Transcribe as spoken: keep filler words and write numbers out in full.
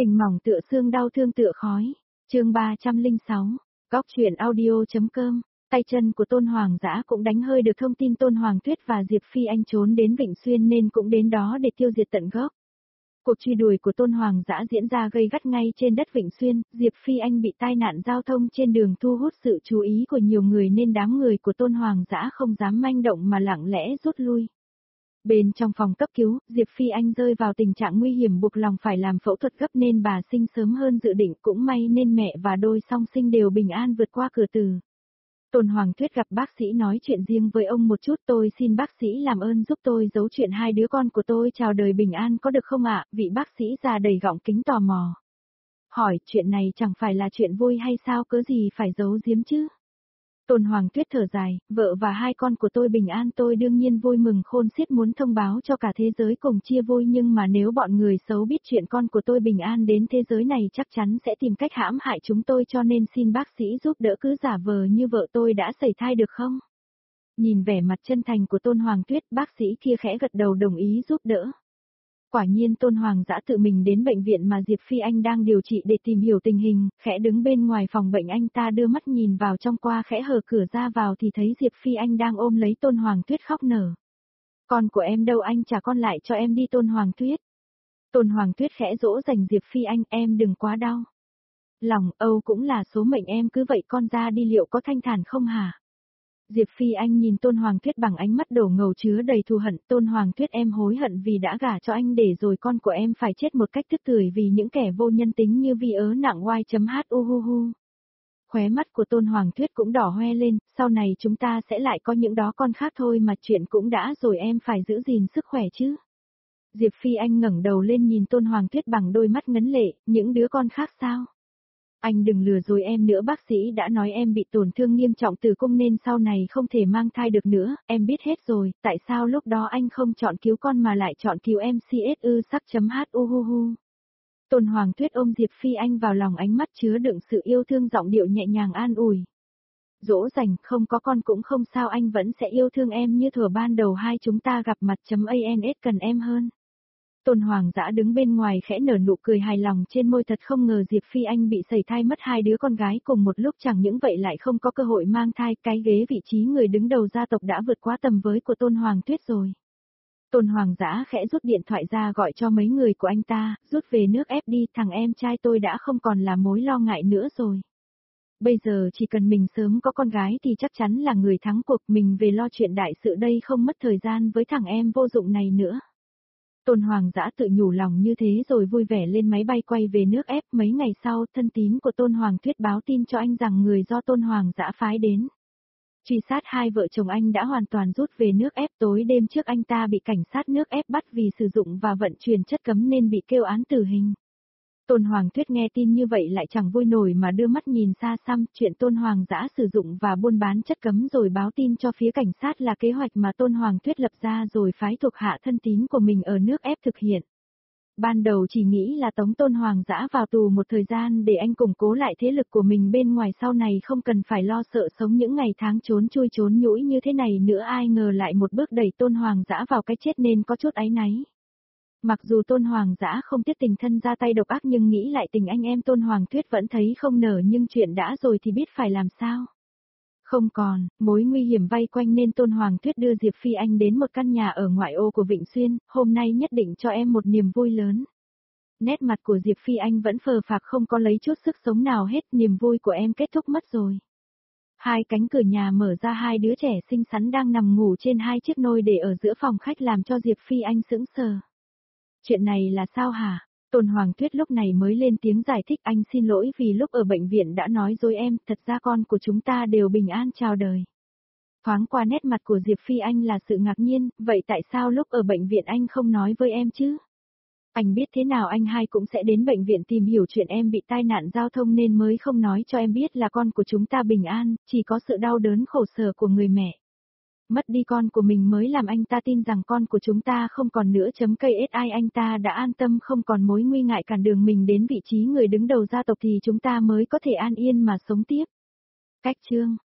Tình mỏng tựa xương đau thương tựa khói. Chương ba trăm lẻ sáu. Góc truyện audio.com. Tay chân của Tôn Hoàng Dã cũng đánh hơi được thông tin Tôn Hoàng Tuyết và Diệp Phi Anh trốn đến Vịnh Xuyên nên cũng đến đó để tiêu diệt tận gốc. Cuộc truy đuổi của Tôn Hoàng Dã diễn ra gay gắt ngay trên đất Vịnh Xuyên, Diệp Phi Anh bị tai nạn giao thông trên đường thu hút sự chú ý của nhiều người nên đám người của Tôn Hoàng Dã không dám manh động mà lặng lẽ rút lui. Bên trong phòng cấp cứu, Diệp Phi Anh rơi vào tình trạng nguy hiểm buộc lòng phải làm phẫu thuật gấp nên bà sinh sớm hơn dự định, cũng may nên mẹ và đôi song sinh đều bình an vượt qua cửa tử. Tôn Hoàng Tuyết gặp bác sĩ nói chuyện riêng với ông một chút, tôi xin bác sĩ làm ơn giúp tôi giấu chuyện hai đứa con của tôi chào đời bình an có được không ạ? Vị bác sĩ già đầy gọng kính tò mò. Hỏi, chuyện này chẳng phải là chuyện vui hay sao, cớ gì phải giấu giếm chứ? Tôn Hoàng Tuyết thở dài, vợ và hai con của tôi bình an tôi đương nhiên vui mừng khôn xiết muốn thông báo cho cả thế giới cùng chia vui, nhưng mà nếu bọn người xấu biết chuyện con của tôi bình an đến thế giới này chắc chắn sẽ tìm cách hãm hại chúng tôi, cho nên xin bác sĩ giúp đỡ, cứ giả vờ như vợ tôi đã sẩy thai được không? Nhìn vẻ mặt chân thành của Tôn Hoàng Tuyết, bác sĩ kia khẽ gật đầu đồng ý giúp đỡ. Quả nhiên Tôn Hoàng Dã tự mình đến bệnh viện mà Diệp Phi Anh đang điều trị để tìm hiểu tình hình, khẽ đứng bên ngoài phòng bệnh, anh ta đưa mắt nhìn vào trong qua khẽ hở cửa ra vào thì thấy Diệp Phi Anh đang ôm lấy Tôn Hoàng Tuyết khóc nở. Con của em đâu, anh trả con lại cho em đi Tôn Hoàng Tuyết. Tôn Hoàng Tuyết khẽ dỗ dành Diệp Phi Anh, em đừng quá đau lòng, Âu cũng là số mệnh em, cứ vậy con ra đi liệu có thanh thản không hả? Diệp Phi Anh nhìn Tôn Hoàng Tuyết bằng ánh mắt đổ ngầu chứa đầy thù hận. Tôn Hoàng Tuyết, em hối hận vì đã gả cho anh để rồi con của em phải chết một cách tức tưởi vì những kẻ vô nhân tính như vi ớ nặng y.hu hu hu. Khóe mắt của Tôn Hoàng Tuyết cũng đỏ hoe lên, sau này chúng ta sẽ lại có những đó con khác thôi mà, chuyện cũng đã rồi em phải giữ gìn sức khỏe chứ. Diệp Phi Anh ngẩng đầu lên nhìn Tôn Hoàng Tuyết bằng đôi mắt ngấn lệ, những đứa con khác sao? Anh đừng lừa dối em nữa, bác sĩ đã nói em bị tổn thương nghiêm trọng tử cung nên sau này không thể mang thai được nữa, em biết hết rồi, tại sao lúc đó anh không chọn cứu con mà lại chọn cứu em csu sắc.hu hu hu. Tôn Hoàng Tuyết ôm Diệp Phi Anh vào lòng, ánh mắt chứa đựng sự yêu thương, giọng điệu nhẹ nhàng an ủi. Dỗ dành, không có con cũng không sao, anh vẫn sẽ yêu thương em như thuở ban đầu hai chúng ta gặp mặt.ans cần em hơn. Tôn Hoàng Dã đứng bên ngoài khẽ nở nụ cười hài lòng trên môi, thật không ngờ Diệp Phi Anh bị sẩy thai mất hai đứa con gái cùng một lúc, chẳng những vậy lại không có cơ hội mang thai, cái ghế vị trí người đứng đầu gia tộc đã vượt quá tầm với của Tôn Hoàng Tuyết rồi. Tôn Hoàng Dã khẽ rút điện thoại ra gọi cho mấy người của anh ta, rút về nước ép đi, thằng em trai tôi đã không còn là mối lo ngại nữa rồi. Bây giờ chỉ cần mình sớm có con gái thì chắc chắn là người thắng cuộc, mình về lo chuyện đại sự đây, không mất thời gian với thằng em vô dụng này nữa. Tôn Hoàng Dã tự nhủ lòng như thế rồi vui vẻ lên máy bay quay về nước ép. Mấy ngày sau, thân tín của Tôn Hoàng Tuyết báo tin cho anh rằng người do Tôn Hoàng Dã phái đến truy sát hai vợ chồng anh đã hoàn toàn rút về nước ép. Tối đêm trước anh ta bị cảnh sát nước ép bắt vì sử dụng và vận chuyển chất cấm nên bị kêu án tử hình. Tôn Hoàng Tuyết nghe tin như vậy lại chẳng vui nổi mà đưa mắt nhìn xa xăm, chuyện Tôn Hoàng Dã sử dụng và buôn bán chất cấm rồi báo tin cho phía cảnh sát là kế hoạch mà Tôn Hoàng Tuyết lập ra rồi phái thuộc hạ thân tín của mình ở nước ép thực hiện. Ban đầu chỉ nghĩ là tống Tôn Hoàng Dã vào tù một thời gian để anh củng cố lại thế lực của mình bên ngoài, sau này không cần phải lo sợ sống những ngày tháng trốn chui trốn nhũi như thế này nữa, ai ngờ lại một bước đẩy Tôn Hoàng Dã vào cái chết nên có chút áy náy. Mặc dù Tôn Hoàng Dã không tiếc tình thân ra tay độc ác nhưng nghĩ lại tình anh em Tôn Hoàng Tuyết vẫn thấy không nở, nhưng chuyện đã rồi thì biết phải làm sao. Không còn mối nguy hiểm vây quanh nên Tôn Hoàng Tuyết đưa Diệp Phi Anh đến một căn nhà ở ngoại ô của Vịnh Xuyên, hôm nay nhất định cho em một niềm vui lớn. Nét mặt của Diệp Phi Anh vẫn phờ phạc không có lấy chút sức sống nào hết, niềm vui của em kết thúc mất rồi. Hai cánh cửa nhà mở ra, hai đứa trẻ xinh xắn đang nằm ngủ trên hai chiếc nôi để ở giữa phòng khách làm cho Diệp Phi Anh sững sờ. Chuyện này là sao hả? Tôn Hoàng Tuyết lúc này mới lên tiếng giải thích, anh xin lỗi vì lúc ở bệnh viện đã nói dối em, thật ra con của chúng ta đều bình an chào đời. Thoáng qua nét mặt của Diệp Phi Anh là sự ngạc nhiên, vậy tại sao lúc ở bệnh viện anh không nói với em chứ? Anh biết thế nào anh hai cũng sẽ đến bệnh viện tìm hiểu chuyện em bị tai nạn giao thông nên mới không nói cho em biết là con của chúng ta bình an, chỉ có sự đau đớn khổ sở của người mẹ. Mất đi con của mình mới làm anh ta tin rằng con của chúng ta không còn nữa. Ksi anh ta đã an tâm, không còn mối nguy ngại cản đường mình đến vị trí người đứng đầu gia tộc thì chúng ta mới có thể an yên mà sống tiếp. Cách chương